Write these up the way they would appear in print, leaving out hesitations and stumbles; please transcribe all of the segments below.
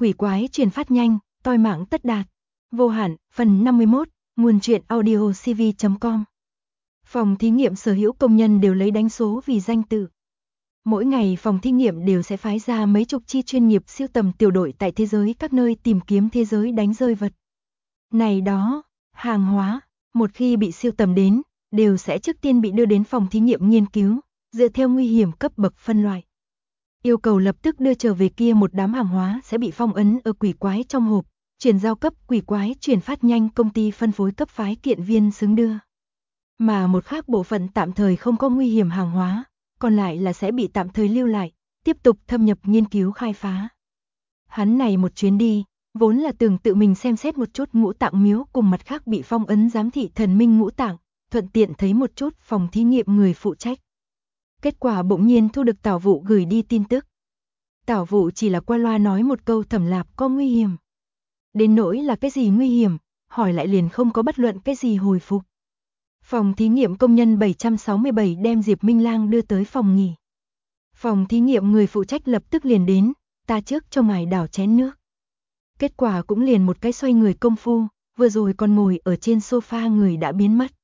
quỷ quái truyền phát nhanh, toi mạng tất đạt. Vô hạn, phần 51, nguồn truyện audio cv.com. Phòng thí nghiệm sở hữu công nhân đều lấy đánh số vì danh tự. Mỗi ngày phòng thí nghiệm đều sẽ phái ra mấy chục chi chuyên nghiệp siêu tầm tiểu đội tại thế giới các nơi tìm kiếm thế giới đánh rơi vật. Này đó, hàng hóa, một khi bị siêu tầm đến, đều sẽ trước tiên bị đưa đến phòng thí nghiệm nghiên cứu, dựa theo nguy hiểm cấp bậc phân loại. Yêu cầu lập tức đưa trở về kia một đám hàng hóa sẽ bị phong ấn ở quỷ quái trong hộp, chuyển giao cấp quỷ quái chuyển phát nhanh công ty phân phối cấp phái kiện viên xứng đưa. Mà một khác bộ phận tạm thời không có nguy hiểm hàng hóa, còn lại là sẽ bị tạm thời lưu lại, tiếp tục thâm nhập nghiên cứu khai phá. Hắn này một chuyến đi, vốn là tưởng tự mình xem xét một chút ngũ tạng miếu cùng mặt khác bị phong ấn giám thị thần minh ngũ tạng, thuận tiện thấy một chút phòng thí nghiệm người phụ trách. Kết quả bỗng nhiên thu được Tảo Vụ gửi đi tin tức. Tảo Vụ chỉ là qua loa nói một câu Thẩm Lạp có nguy hiểm. Đến nỗi là cái gì nguy hiểm, hỏi lại liền không có bất luận cái gì hồi phục. Phòng thí nghiệm công nhân 767 đem Diệp Minh Lang đưa tới phòng nghỉ. Phòng thí nghiệm người phụ trách lập tức liền đến, ta trước cho ngài đảo chén nước. Kết quả cũng liền một cái xoay người công phu, vừa rồi còn ngồi ở trên sofa người đã biến mất.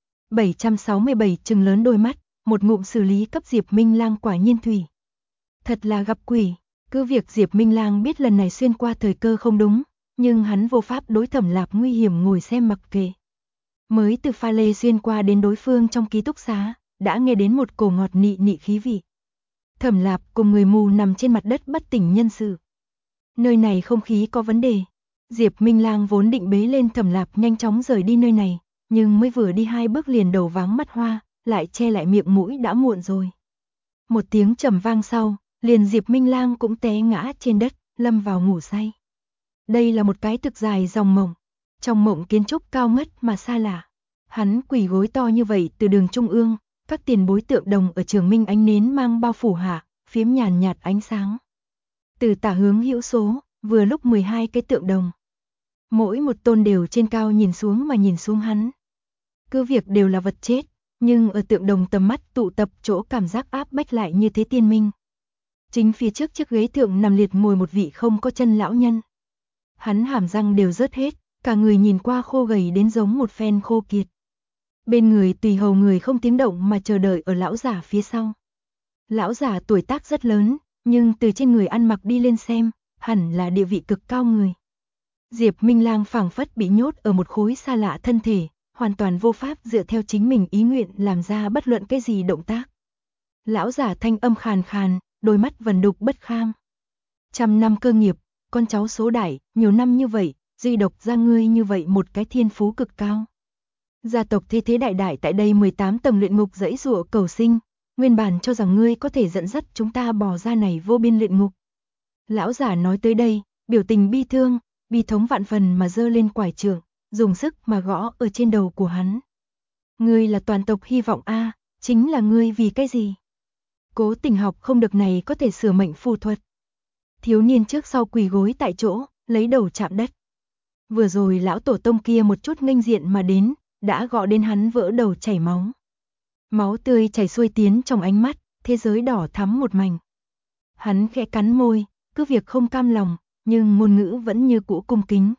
767 trừng lớn đôi mắt, một ngụm xử lý cấp Diệp Minh Lang quả nhiên thủy. Thật là gặp quỷ, cứ việc Diệp Minh Lang biết lần này xuyên qua thời cơ không đúng, nhưng hắn vô pháp đối Thẩm Lạp nguy hiểm ngồi xem mặc kệ. Mới từ pha lê xuyên qua đến đối phương trong ký túc xá, đã nghe đến một cổ ngọt nị nị khí vị. Thẩm Lạp cùng người mù nằm trên mặt đất bất tỉnh nhân sự. Nơi này không khí có vấn đề. Diệp Minh Lang vốn định bế lên Thẩm Lạp nhanh chóng rời đi nơi này, nhưng mới vừa đi 2 bước liền đầu váng mắt hoa, lại che lại miệng mũi đã muộn rồi. Một tiếng trầm vang sau, liền Diệp Minh Lang cũng té ngã trên đất, lâm vào ngủ say. Đây là một cái thực dài dòng mộng. Trong mộng kiến trúc cao ngất mà xa lạ. Hắn quỳ gối to như vậy từ đường trung ương, các tiền bối tượng đồng ở trường minh ánh nến mang bao phủ hạ, phiếm nhàn nhạt ánh sáng. Từ tả hướng hữu số, vừa lúc 12 cái tượng đồng. Mỗi một tôn đều trên cao nhìn xuống mà nhìn xuống hắn. Cứ việc đều là vật chết, nhưng ở tượng đồng tầm mắt tụ tập chỗ cảm giác áp bách lại như thế tiên minh. Chính phía trước chiếc ghế thượng nằm liệt ngồi một vị không có chân lão nhân. Hắn hàm răng đều rớt hết, cả người nhìn qua khô gầy đến giống một phen khô kiệt. Bên người tùy hầu người không tiếng động mà chờ đợi ở lão giả phía sau. Lão giả tuổi tác rất lớn, nhưng từ trên người ăn mặc đi lên xem, hẳn là địa vị cực cao người. Diệp Minh Lang phảng phất bị nhốt ở một khối xa lạ thân thể, hoàn toàn vô pháp dựa theo chính mình ý nguyện làm ra bất luận cái gì động tác. Lão giả thanh âm khàn khàn, đôi mắt vần đục bất kham. 100 năm cơ nghiệp, con cháu số đại, nhiều năm như vậy, duy độc ra ngươi như vậy một cái thiên phú cực cao. Gia tộc thế thế đại đại tại đây 18 tầng luyện ngục dãy dụa cầu sinh, nguyên bản cho rằng ngươi có thể dẫn dắt chúng ta bò ra này vô biên luyện ngục. Lão giả nói tới đây, biểu tình bi thương, bi thống vạn phần mà giơ lên quải trượng, dùng sức mà gõ ở trên đầu của hắn. Ngươi là toàn tộc hy vọng a, chính là ngươi vì cái gì? Cố Tình học không được này có thể sửa mệnh phù thuật. Thiếu niên trước sau quỳ gối tại chỗ, lấy đầu chạm đất. Vừa rồi lão tổ tông kia một chút nghênh diện mà đến, đã gõ đến hắn vỡ đầu chảy máu. Máu tươi chảy xuôi tiến trong ánh mắt, thế giới đỏ thắm một mảnh. Hắn khẽ cắn môi, cứ việc không cam lòng, nhưng ngôn ngữ vẫn như cũ cung kính.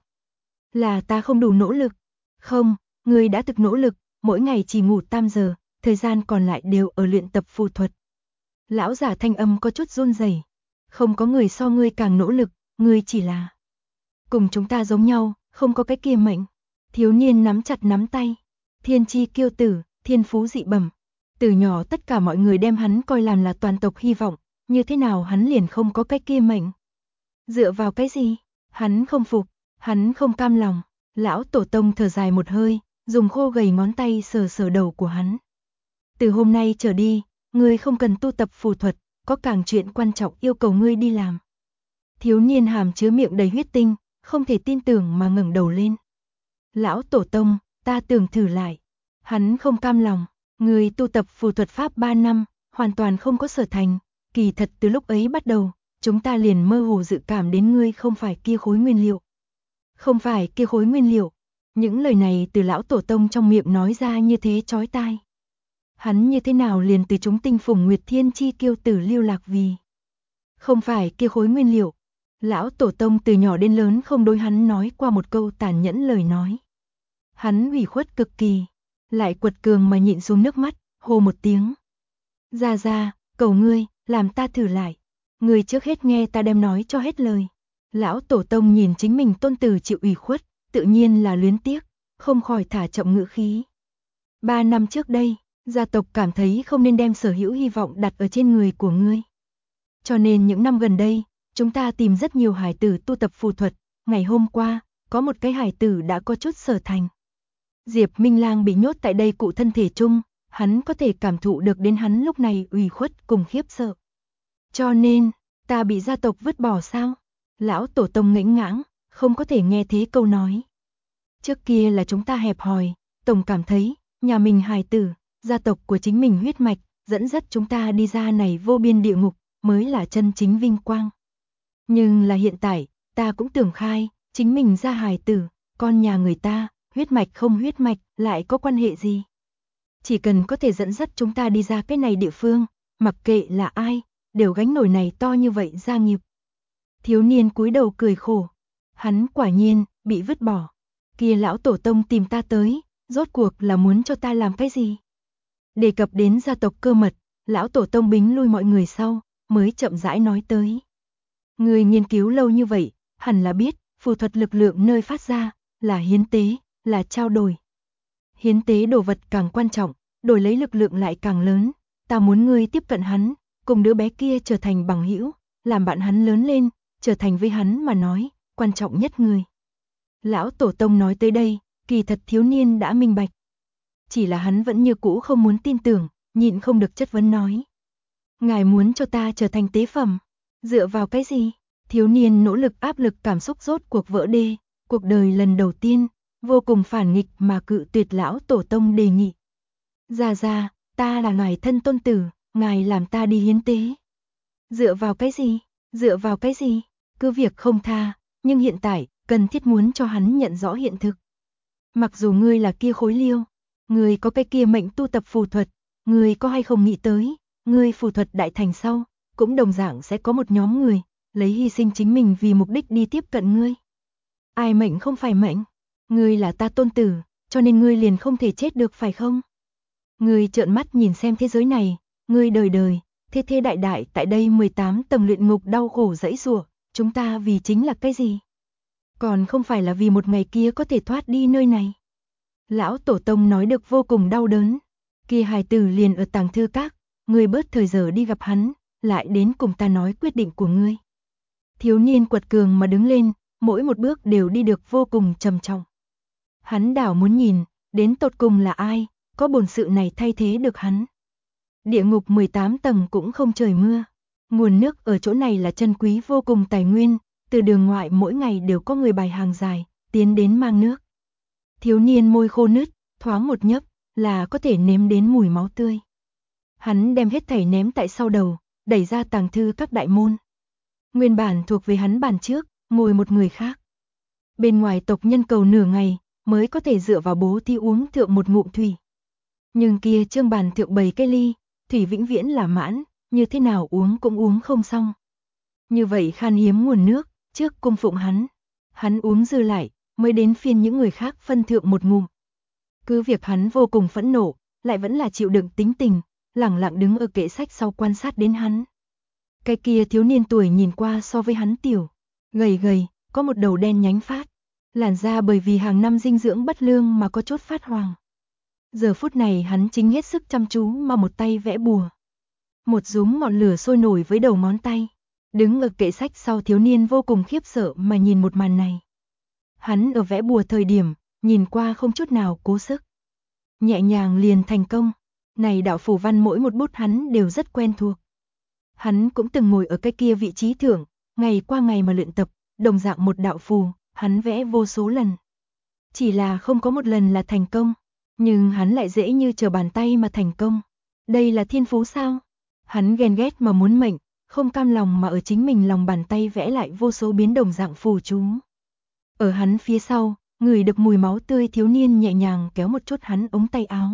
Là ta không đủ nỗ lực. Không, ngươi đã thực nỗ lực, mỗi ngày chỉ ngủ 8 giờ, thời gian còn lại đều ở luyện tập phù thuật. Lão giả thanh âm có chút run rẩy. Không có người so ngươi càng nỗ lực, ngươi chỉ là cùng chúng ta giống nhau, không có cái kia mệnh. Thiếu niên nắm chặt nắm tay. Thiên chi kiêu tử, thiên phú dị bẩm. Từ nhỏ tất cả mọi người đem hắn coi làm là toàn tộc hy vọng, như thế nào hắn liền không có cái kia mệnh? Dựa vào cái gì? Hắn không phục, hắn không cam lòng. Lão tổ tông thở dài một hơi, dùng khô gầy ngón tay sờ sờ đầu của hắn. Từ hôm nay trở đi, ngươi không cần tu tập phù thuật, có càng chuyện quan trọng yêu cầu ngươi đi làm. Thiếu niên hàm chứa miệng đầy huyết tinh, không thể tin tưởng mà ngẩng đầu lên. Lão tổ tông, ta tưởng thử lại. Hắn không cam lòng, ngươi tu tập phù thuật pháp 3 năm, hoàn toàn không có sở thành. Kỳ thật từ lúc ấy bắt đầu, chúng ta liền mơ hồ dự cảm đến ngươi không phải kia khối nguyên liệu. Không phải kia khối nguyên liệu. Những lời này từ lão tổ tông trong miệng nói ra như thế chói tai. Hắn như thế nào liền từ chúng tinh phùng nguyệt thiên chi kiêu tử lưu lạc vì. Không phải kia khối nguyên liệu. Lão tổ tông từ nhỏ đến lớn không đối hắn nói qua một câu tàn nhẫn lời nói. Hắn ủy khuất cực kỳ, lại quật cường mà nhịn xuống nước mắt, hô một tiếng. Ra, cầu ngươi, làm ta thử lại. Ngươi trước hết nghe ta đem nói cho hết lời. Lão tổ tông nhìn chính mình tôn tử chịu ủy khuất, tự nhiên là luyến tiếc, không khỏi thả chậm ngữ khí. 3 năm trước đây, gia tộc cảm thấy không nên đem sở hữu hy vọng đặt ở trên người của ngươi. Cho nên những năm gần đây, chúng ta tìm rất nhiều hải tử tu tập phù thuật, ngày hôm qua, có một cái hải tử đã có chút sở thành. Diệp Minh Lang bị nhốt tại đây cụ thân thể chung, hắn có thể cảm thụ được đến hắn lúc này ủy khuất cùng khiếp sợ. Cho nên, ta bị gia tộc vứt bỏ sao? Lão tổ tông ngẫnh ngãng, không có thể nghe thế câu nói. Trước kia là chúng ta hẹp hòi, tổng cảm thấy, nhà mình hài tử, gia tộc của chính mình huyết mạch, dẫn dắt chúng ta đi ra này vô biên địa ngục, mới là chân chính vinh quang. Nhưng là hiện tại, ta cũng tưởng khai, chính mình ra hài tử, con nhà người ta, huyết mạch không huyết mạch, lại có quan hệ gì? Chỉ cần có thể dẫn dắt chúng ta đi ra cái này địa phương, mặc kệ là ai, đều gánh nổi này to như vậy gia nghiệp. Thiếu niên cúi đầu cười khổ. Hắn quả nhiên, bị vứt bỏ. Kia lão tổ tông tìm ta tới, rốt cuộc là muốn cho ta làm cái gì? Đề cập đến gia tộc cơ mật, lão tổ tông bính lui mọi người sau, mới chậm rãi nói tới. Người nghiên cứu lâu như vậy, hẳn là biết, phù thuật lực lượng nơi phát ra, là hiến tế, là trao đổi. Hiến tế đồ vật càng quan trọng, đổi lấy lực lượng lại càng lớn. Ta muốn ngươi tiếp cận hắn, cùng đứa bé kia trở thành bằng hữu, làm bạn hắn lớn lên, trở thành với hắn mà nói, quan trọng nhất người. Lão tổ tông nói tới đây, kỳ thật thiếu niên đã minh bạch. Chỉ là hắn vẫn như cũ không muốn tin tưởng, nhịn không được chất vấn nói. Ngài muốn cho ta trở thành tế phẩm, dựa vào cái gì? Thiếu niên nỗ lực áp lực cảm xúc rốt cuộc vỡ đê, cuộc đời lần đầu tiên, vô cùng phản nghịch mà cự tuyệt lão tổ tông đề nghị. Ra, ta là ngài thân tôn tử, ngài làm ta đi hiến tế. Dựa vào cái gì? Dựa vào cái gì? Cứ việc không tha, nhưng hiện tại, cần thiết muốn cho hắn nhận rõ hiện thực. Mặc dù ngươi là kia khối liêu, ngươi có cái kia mệnh tu tập phù thuật, ngươi có hay không nghĩ tới, ngươi phù thuật đại thành sau, cũng đồng dạng sẽ có một nhóm người, lấy hy sinh chính mình vì mục đích đi tiếp cận ngươi. Ai mệnh không phải mệnh, ngươi là ta tôn tử, cho nên ngươi liền không thể chết được phải không? Ngươi trợn mắt nhìn xem thế giới này, ngươi đời đời, thế đại đại tại đây 18 tầng luyện ngục đau khổ dẫy giụa, chúng ta vì chính là cái gì? Còn không phải là vì một ngày kia có thể thoát đi nơi này. Lão tổ tông nói được vô cùng đau đớn. Kia hài tử liền ở tàng thư các, ngươi bớt thời giờ đi gặp hắn, lại đến cùng ta nói quyết định của ngươi. Thiếu niên quật cường mà đứng lên, mỗi một bước đều đi được vô cùng trầm trọng. Hắn đảo muốn nhìn, đến tột cùng là ai, có bổn sự này thay thế được hắn. Địa ngục 18 tầng cũng không trời mưa. Nguồn nước ở chỗ này là chân quý vô cùng tài nguyên, từ đường ngoại mỗi ngày đều có người bài hàng dài, tiến đến mang nước. Thiếu niên môi khô nứt, thoáng một nhấp, là có thể nếm đến mùi máu tươi. Hắn đem hết thảy ném tại sau đầu, đẩy ra tàng thư các đại môn. Nguyên bản thuộc về hắn bàn trước, ngồi một người khác. Bên ngoài tộc nhân cầu nửa ngày, mới có thể dựa vào bố thí uống thượng một ngụm thủy. Nhưng kia trương bàn thượng bày cái ly, thủy vĩnh viễn là mãn, như thế nào uống cũng uống không xong. Như vậy khan hiếm nguồn nước, trước cung phụng hắn uống dư lại, mới đến phiên những người khác phân thượng một ngụm. Cứ việc hắn vô cùng phẫn nộ, lại vẫn là chịu đựng tính tình, lẳng lặng đứng ở kệ sách sau quan sát đến hắn. Cái kia thiếu niên tuổi nhìn qua so với hắn tiểu, gầy, có một đầu đen nhánh phát, làn da bởi vì hàng năm dinh dưỡng bất lương mà có chút phát hoàng. Giờ phút này hắn chính hết sức chăm chú mà một tay vẽ bùa. Một dúm ngọn lửa sôi nổi với đầu ngón tay. Đứng ở kệ sách sau thiếu niên vô cùng khiếp sợ mà nhìn một màn này. Hắn ở vẽ bùa thời điểm, nhìn qua không chút nào cố sức. Nhẹ nhàng liền thành công. Này đạo phù văn mỗi một bút hắn đều rất quen thuộc. Hắn cũng từng ngồi ở cái kia vị trí thượng, ngày qua ngày mà luyện tập, đồng dạng một đạo phù, hắn vẽ vô số lần. Chỉ là không có một lần là thành công, nhưng hắn lại dễ như trở bàn tay mà thành công. Đây là thiên phú sao? Hắn ghen ghét mà muốn mệnh, không cam lòng mà ở chính mình lòng bàn tay vẽ lại vô số biến đồng dạng phù chú. Ở hắn phía sau, ngửi được mùi máu tươi thiếu niên nhẹ nhàng kéo một chút hắn ống tay áo.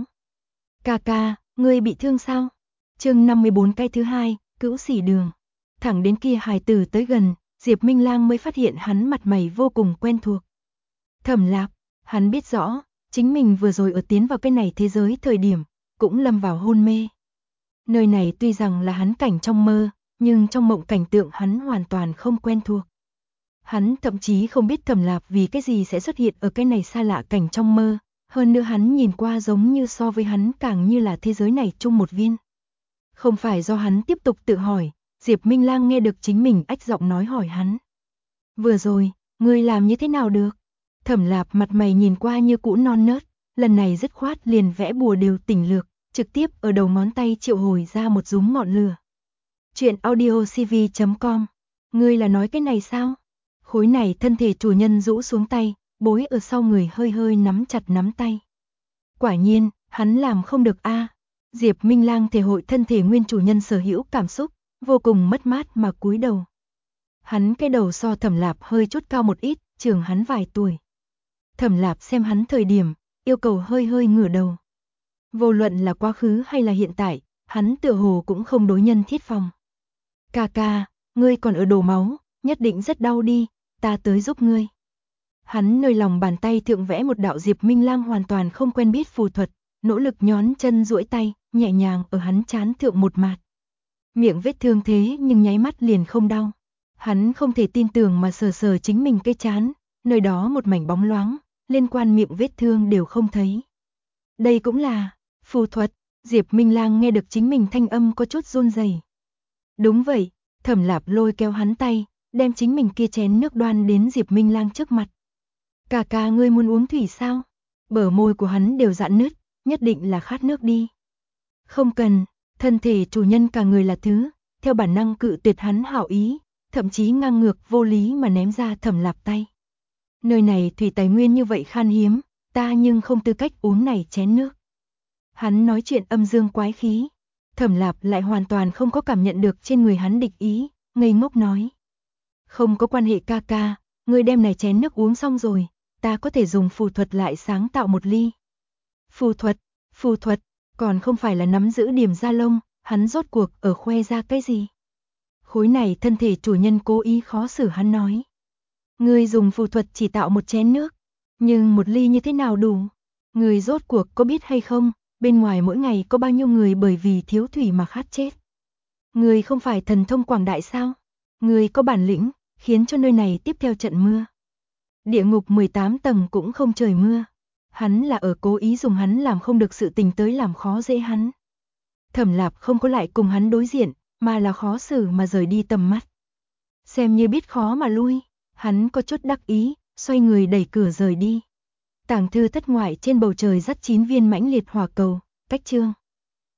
Ca, ngươi bị thương sao? Chương 54 cái thứ hai, cữu sỉ đường. Thẳng đến kia hài tử tới gần, Diệp Minh Lang mới phát hiện hắn mặt mày vô cùng quen thuộc. Thẩm Lạp, hắn biết rõ, chính mình vừa rồi ở tiến vào cái này thế giới thời điểm, cũng lâm vào hôn mê. Nơi này tuy rằng là hắn cảnh trong mơ, nhưng trong mộng cảnh tượng hắn hoàn toàn không quen thuộc. Hắn thậm chí không biết Thẩm Lạp vì cái gì sẽ xuất hiện ở cái này xa lạ cảnh trong mơ, hơn nữa hắn nhìn qua giống như so với hắn càng như là thế giới này chung một viên. Không phải do hắn tiếp tục tự hỏi, Diệp Minh Lang nghe được chính mình ách giọng nói hỏi hắn. Vừa rồi, ngươi làm như thế nào được? Thẩm Lạp mặt mày nhìn qua như cũ non nớt, lần này dứt khoát liền vẽ bùa đều tỉnh lược, trực tiếp ở đầu ngón tay triệu hồi ra một dúm ngọn lửa. Chuyện audiocv.com. Ngươi là nói cái này sao? Khối này thân thể chủ nhân rũ xuống tay, bối ở sau người hơi hơi nắm chặt nắm tay. Quả nhiên, hắn làm không được a. Diệp Minh Lang thể hội thân thể nguyên chủ nhân sở hữu cảm xúc, vô cùng mất mát mà cúi đầu. Hắn cái đầu so Thẩm Lạp hơi chút cao một ít, trưởng hắn vài tuổi. Thẩm Lạp xem hắn thời điểm, yêu cầu hơi hơi ngửa đầu. Vô luận là quá khứ hay là hiện tại, hắn tựa hồ cũng không đối nhân thiết phòng. Ca ca, ngươi còn ở đổ máu, nhất định rất đau đi, ta tới giúp ngươi. Hắn nơi lòng bàn tay thượng vẽ một đạo Diệp Minh Lang hoàn toàn không quen biết phù thuật, nỗ lực nhón chân duỗi tay, nhẹ nhàng ở hắn trán thượng một mạt. Miệng vết thương thế nhưng nháy mắt liền không đau. Hắn không thể tin tưởng mà sờ sờ chính mình cái trán, nơi đó một mảnh bóng loáng, liên quan miệng vết thương đều không thấy. Đây cũng là phù thuật. Diệp Minh Lang nghe được chính mình thanh âm có chút run rẩy. Đúng vậy, Thẩm Lạp lôi kéo hắn tay, đem chính mình kia chén nước đoan đến Diệp Minh Lang trước mặt. Ca ca ngươi muốn uống thủy sao? Bờ môi của hắn đều rạn nứt, nhất định là khát nước đi. Không cần, thân thể chủ nhân cả người là thứ, theo bản năng cự tuyệt hắn hảo ý, thậm chí ngang ngược vô lý mà ném ra Thẩm Lạp tay. Nơi này thủy tài nguyên như vậy khan hiếm, ta nhưng không tư cách uống này chén nước. Hắn nói chuyện âm dương quái khí, Thẩm Lạp lại hoàn toàn không có cảm nhận được trên người hắn địch ý, ngây ngốc nói. Không có quan hệ ca ca, ngươi đem này chén nước uống xong rồi, ta có thể dùng phù thuật lại sáng tạo một ly. Phù thuật, còn không phải là nắm giữ điểm da lông, hắn rốt cuộc ở khoe ra cái gì? Khối này thân thể chủ nhân cố ý khó xử hắn nói. Ngươi dùng phù thuật chỉ tạo một chén nước, nhưng một ly như thế nào đủ? Ngươi rốt cuộc có biết hay không, bên ngoài mỗi ngày có bao nhiêu người bởi vì thiếu thủy mà khát chết? Ngươi không phải thần thông quảng đại sao? Ngươi có bản lĩnh, khiến cho nơi này tiếp theo trận mưa. Địa ngục 18 tầng cũng không trời mưa. Hắn là ở cố ý dùng hắn làm không được sự tình tới làm khó dễ hắn. Thẩm Lạp không có lại cùng hắn đối diện, mà là khó xử mà rời đi tầm mắt. Xem như biết khó mà lui, hắn có chút đắc ý, xoay người đẩy cửa rời đi. Tàng thư thất ngoại trên bầu trời dắt 9 viên mãnh liệt hỏa cầu, cách chương.